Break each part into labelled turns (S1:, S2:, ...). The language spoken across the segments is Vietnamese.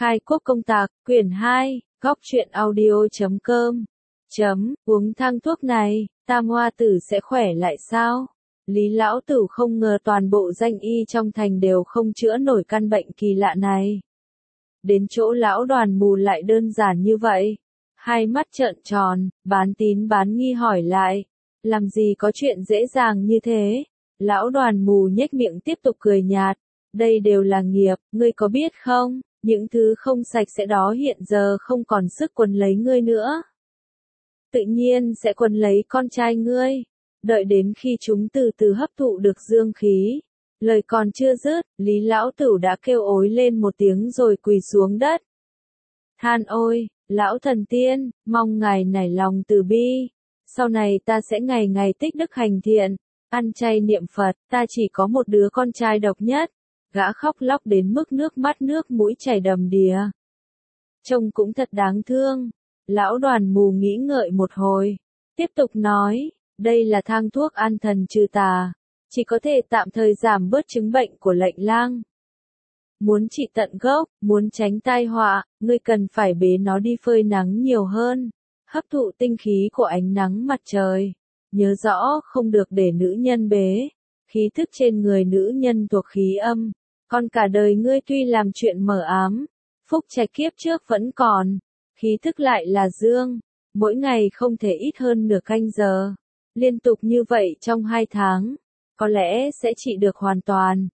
S1: Khai quốc công tạc, quyển 2, góc truyện audio.com. Uống thang thuốc này, Tam Hoa Tử sẽ khỏe lại sao? Lý Lão Tử không ngờ toàn bộ danh y trong thành đều không chữa nổi căn bệnh kỳ lạ này. Đến chỗ lão Đoàn Mù lại đơn giản như vậy. Hai mắt trợn tròn, bán tín bán nghi hỏi lại. Làm gì có chuyện dễ dàng như thế? Lão Đoàn Mù nhếch miệng tiếp tục cười nhạt. Đây đều là nghiệp, ngươi có biết không? Những thứ không sạch sẽ đó hiện giờ không còn sức quấn lấy ngươi nữa. Tự nhiên sẽ quấn lấy con trai ngươi. Đợi đến khi chúng từ từ hấp thụ được dương khí. Lời còn chưa dứt, Lý Lão Tử đã kêu ối lên một tiếng rồi quỳ xuống đất. Than ôi, Lão Thần Tiên, mong ngài nảy lòng từ bi. Sau này ta sẽ ngày ngày tích đức hành thiện, ăn chay niệm Phật, ta chỉ có một đứa con trai độc nhất. Gã khóc lóc đến mức nước mắt nước mũi chảy đầm đìa. Trông cũng thật đáng thương. Lão Đoàn Mù nghĩ ngợi một hồi. Tiếp tục nói, đây là thang thuốc an thần trừ tà. Chỉ có thể tạm thời giảm bớt chứng bệnh của lệnh lang. Muốn trị tận gốc, muốn tránh tai họa, ngươi cần phải bế nó đi phơi nắng nhiều hơn. Hấp thụ tinh khí của ánh nắng mặt trời. Nhớ rõ không được để nữ nhân bế. Khí thức trên người nữ nhân thuộc khí âm. Còn cả đời ngươi tuy làm chuyện mờ ám, phúc trạch kiếp trước vẫn còn, khí thức lại là dương, mỗi ngày không thể ít hơn nửa canh giờ. Liên tục như vậy trong 2 tháng, có lẽ sẽ trị được hoàn toàn.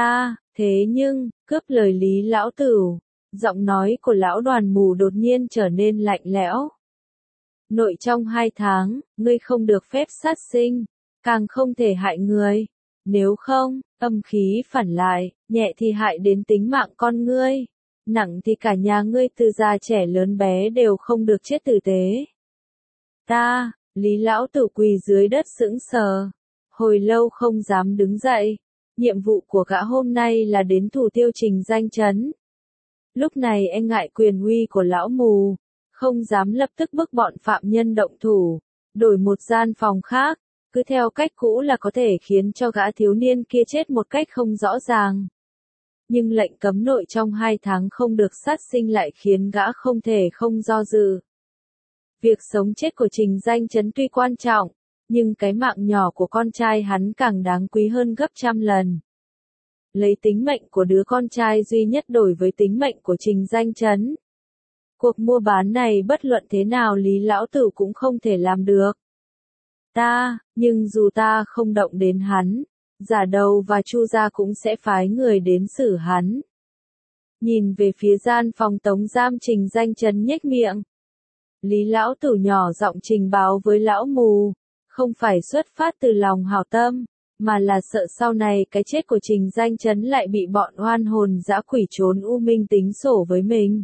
S1: Thế nhưng, cướp lời Lý Lão Tử, giọng nói của Lão Đoàn Mù đột nhiên trở nên lạnh lẽo. Nội trong 2 tháng, ngươi không được phép sát sinh, càng không thể hại người. Nếu không, âm khí phản lại, nhẹ thì hại đến tính mạng con ngươi, nặng thì cả nhà ngươi từ già trẻ lớn bé đều không được chết tử tế. Lý Lão Tử quỳ dưới đất sững sờ, hồi lâu không dám đứng dậy. Nhiệm vụ của gã hôm nay là đến thủ tiêu Trình Danh Chấn. Lúc này e ngại quyền uy của Lão Mù, không dám lập tức bức bọn phạm nhân động thủ, đổi một gian phòng khác. Cứ theo cách cũ là có thể khiến cho gã thiếu niên kia chết một cách không rõ ràng. Nhưng lệnh cấm nội trong 2 tháng không được sát sinh lại khiến gã không thể không do dự. Việc sống chết của Trình Danh Chấn tuy quan trọng, nhưng cái mạng nhỏ của con trai hắn càng đáng quý hơn gấp trăm lần. Lấy tính mệnh của đứa con trai duy nhất đổi với tính mệnh của Trình Danh Chấn. Cuộc mua bán này bất luận thế nào Lý Lão Tử cũng không thể làm được. Nhưng dù ta không động đến hắn, Giả Đầu và Chu gia cũng sẽ phái người đến xử hắn. Nhìn về phía gian phòng tống giam Trình Danh Chấn nhếch miệng. Lý Lão Tử nhỏ giọng trình báo với Lão Mù, không phải xuất phát từ lòng hảo tâm, mà là sợ sau này cái chết của Trình Danh Chấn lại bị bọn oan hồn dã quỷ trốn u minh tính sổ với mình.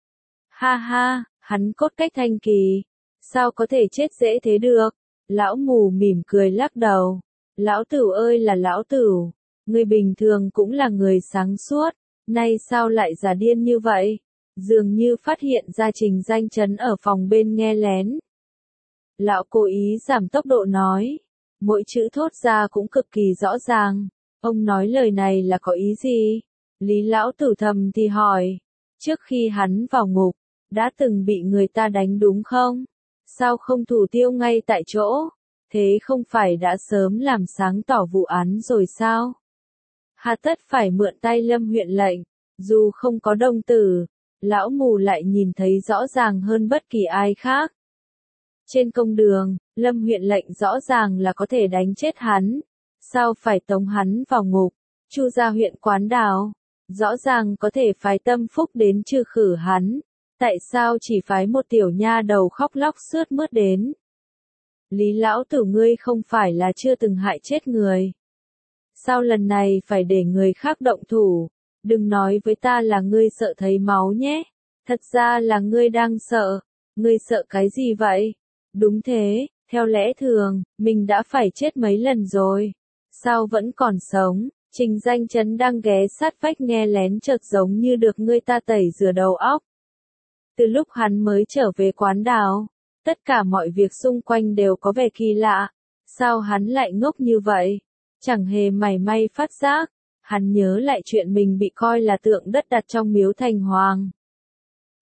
S1: Hắn cốt cách thanh kỳ, sao có thể chết dễ thế được? Lão Mù mỉm cười lắc đầu. Lão Tử ơi là Lão Tử, người bình thường cũng là người sáng suốt, nay sao lại giả điên như vậy? Dường như phát hiện ra Trình Danh Chấn ở phòng bên nghe lén. Lão cố ý giảm tốc độ nói, mỗi chữ thốt ra cũng cực kỳ rõ ràng. Ông nói lời này là có ý gì? Lý Lão Tử thầm thì hỏi, trước khi hắn vào ngục, đã từng bị người ta đánh đúng không? Sao không thủ tiêu ngay tại chỗ? Thế không phải đã sớm làm sáng tỏ vụ án rồi sao? Hà tất phải mượn tay Lâm huyện lệnh, dù không có đồng tử, Lão Mù lại nhìn thấy rõ ràng hơn bất kỳ ai khác. Trên công đường, Lâm huyện lệnh rõ ràng là có thể đánh chết hắn, sao phải tống hắn vào ngục? Chu gia huyện Quán Đào, rõ ràng có thể phái Tâm Phúc đến trừ khử hắn, tại sao chỉ phái một tiểu nha đầu khóc lóc sướt mướt đến? Lý Lão Tử ngươi không phải là chưa từng hại chết người. Sao lần này phải để người khác động thủ? Đừng nói với ta là ngươi sợ thấy máu nhé. Thật ra là ngươi đang sợ. Ngươi sợ cái gì vậy? Đúng thế, theo lẽ thường, mình đã phải chết mấy lần rồi. Sao vẫn còn sống? Trình Danh Chấn đang ghé sát vách nghe lén chợt giống như được người ta tẩy rửa đầu óc. Từ lúc hắn mới trở về Quán Đào, tất cả mọi việc xung quanh đều có vẻ kỳ lạ. Sao hắn lại ngốc như vậy? Chẳng hề mảy may phát giác. Hắn nhớ lại chuyện mình bị coi là tượng đất đặt trong miếu thành hoàng.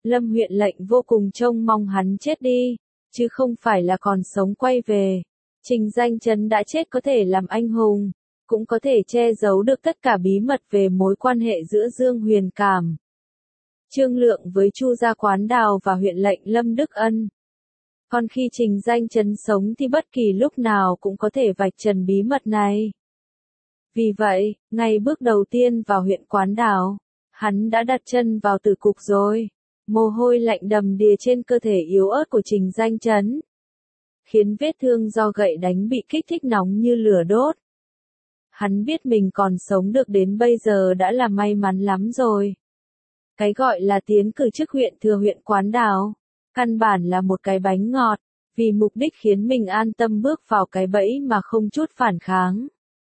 S1: Lâm huyện lệnh vô cùng trông mong hắn chết đi, chứ không phải là còn sống quay về. Trình Danh Chấn đã chết có thể làm anh hùng, cũng có thể che giấu được tất cả bí mật về mối quan hệ giữa Dương Huyền Cảm, Trương Lượng với Chu gia Quán Đào và huyện lệnh Lâm Đức Ân. Còn khi Trình Danh Chấn sống thì bất kỳ lúc nào cũng có thể vạch trần bí mật này. Vì vậy, ngay bước đầu tiên vào huyện Quán Đào, hắn đã đặt chân vào tử cục rồi. Mồ hôi lạnh đầm đìa trên cơ thể yếu ớt của Trình Danh Chấn, khiến vết thương do gậy đánh bị kích thích nóng như lửa đốt. Hắn biết mình còn sống được đến bây giờ đã là may mắn lắm rồi. Cái gọi là tiến cử chức huyện thừa huyện Quán Đào, căn bản là một cái bánh ngọt, vì mục đích khiến mình an tâm bước vào cái bẫy mà không chút phản kháng.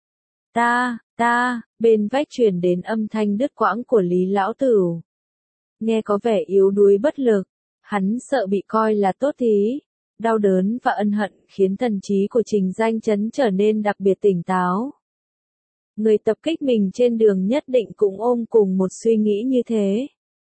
S1: Bên vách truyền đến âm thanh đứt quãng của Lý Lão Tửu. Nghe có vẻ yếu đuối bất lực, hắn sợ bị coi là tốt thí. Đau đớn và ân hận khiến thần trí của Trình Danh Chấn trở nên đặc biệt tỉnh táo. Người tập kích mình trên đường nhất định cũng ôm cùng một suy nghĩ như thế.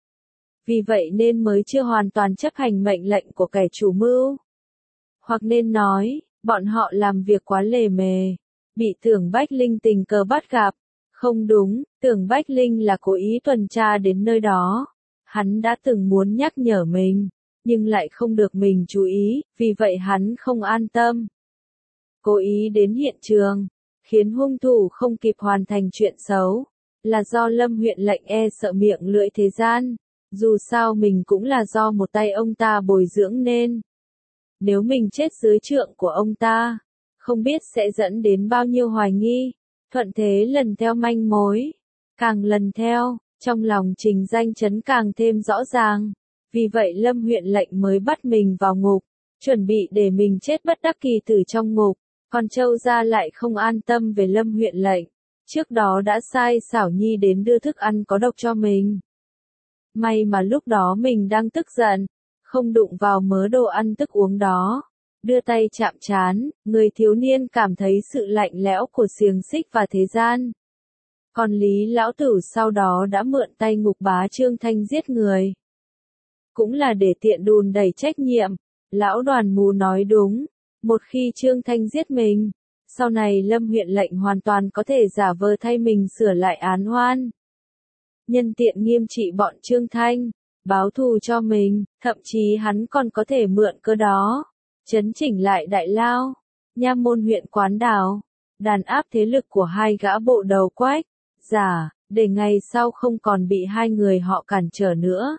S1: Vì vậy nên mới chưa hoàn toàn chấp hành mệnh lệnh của kẻ chủ mưu. Hoặc nên nói, bọn họ làm việc quá lề mề, bị Tưởng Bách Linh tình cờ bắt gặp. Không đúng, Tưởng Bách Linh là cố ý tuần tra đến nơi đó. Hắn đã từng muốn nhắc nhở mình, nhưng lại không được mình chú ý, vì vậy hắn không an tâm. Cố ý đến hiện trường, khiến hung thủ không kịp hoàn thành chuyện xấu, là do Lâm huyện lệnh sợ miệng lưỡi thế gian. Dù sao mình cũng là do một tay ông ta bồi dưỡng nên. Nếu mình chết dưới trượng của ông ta, không biết sẽ dẫn đến bao nhiêu hoài nghi. Thuận thế lần theo manh mối, càng lần theo, trong lòng Trình Danh Chấn càng thêm rõ ràng. Vì vậy Lâm huyện lệnh mới bắt mình vào ngục, chuẩn bị để mình chết bất đắc kỳ tử trong ngục. Còn Châu gia lại không an tâm về Lâm huyện lệnh, trước đó đã sai Xảo Nhi đến đưa thức ăn có độc cho mình. May mà lúc đó mình đang tức giận, không đụng vào mớ đồ ăn thức uống đó. Đưa tay chạm trán, người thiếu niên cảm thấy sự lạnh lẽo của xiềng xích và thế gian. Còn Lý Lão Tửu sau đó đã mượn tay Ngục Bá Trương Thanh giết người. Cũng là để tiện đùn đẩy trách nhiệm. Lão Đoàn Mù nói đúng, một khi Trương Thanh giết mình, sau này Lâm huyện lệnh hoàn toàn có thể giả vờ thay mình sửa lại án oan. Nhân tiện nghiêm trị bọn Trương Thanh, báo thù cho mình, thậm chí hắn còn có thể mượn cơ đó, chấn chỉnh lại Đại Lao, Nha Môn huyện Quán Đào, đàn áp thế lực của hai gã bộ đầu quách, giả, để ngày sau không còn bị hai người họ cản trở nữa.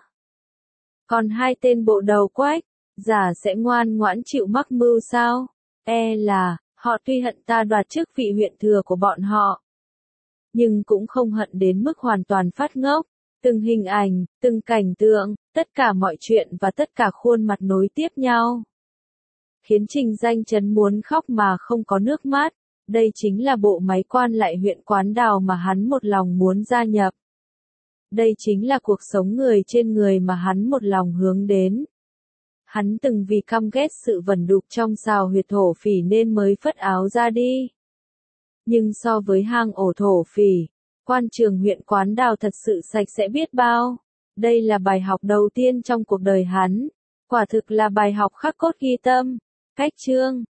S1: Còn hai tên bộ đầu quách, giả sẽ ngoan ngoãn chịu mắc mưu sao? Là, họ tuy hận ta đoạt chức vị huyện thừa của bọn họ, nhưng cũng không hận đến mức hoàn toàn phát ngốc. Từng hình ảnh, từng cảnh tượng, tất cả mọi chuyện và tất cả khuôn mặt nối tiếp nhau, khiến Trình Danh Chấn muốn khóc mà không có nước mắt. Đây chính là bộ máy quan lại huyện Quán Đào mà hắn một lòng muốn gia nhập. Đây chính là cuộc sống người trên người mà hắn một lòng hướng đến. Hắn từng vì căm ghét sự vẩn đục trong xào huyệt thổ phỉ nên mới phất áo ra đi. Nhưng so với hang ổ thổ phỉ, quan trường huyện Quán Đào thật sự sạch sẽ biết bao. Đây là bài học đầu tiên trong cuộc đời hắn. Quả thực là bài học khắc cốt ghi tâm. Cách chương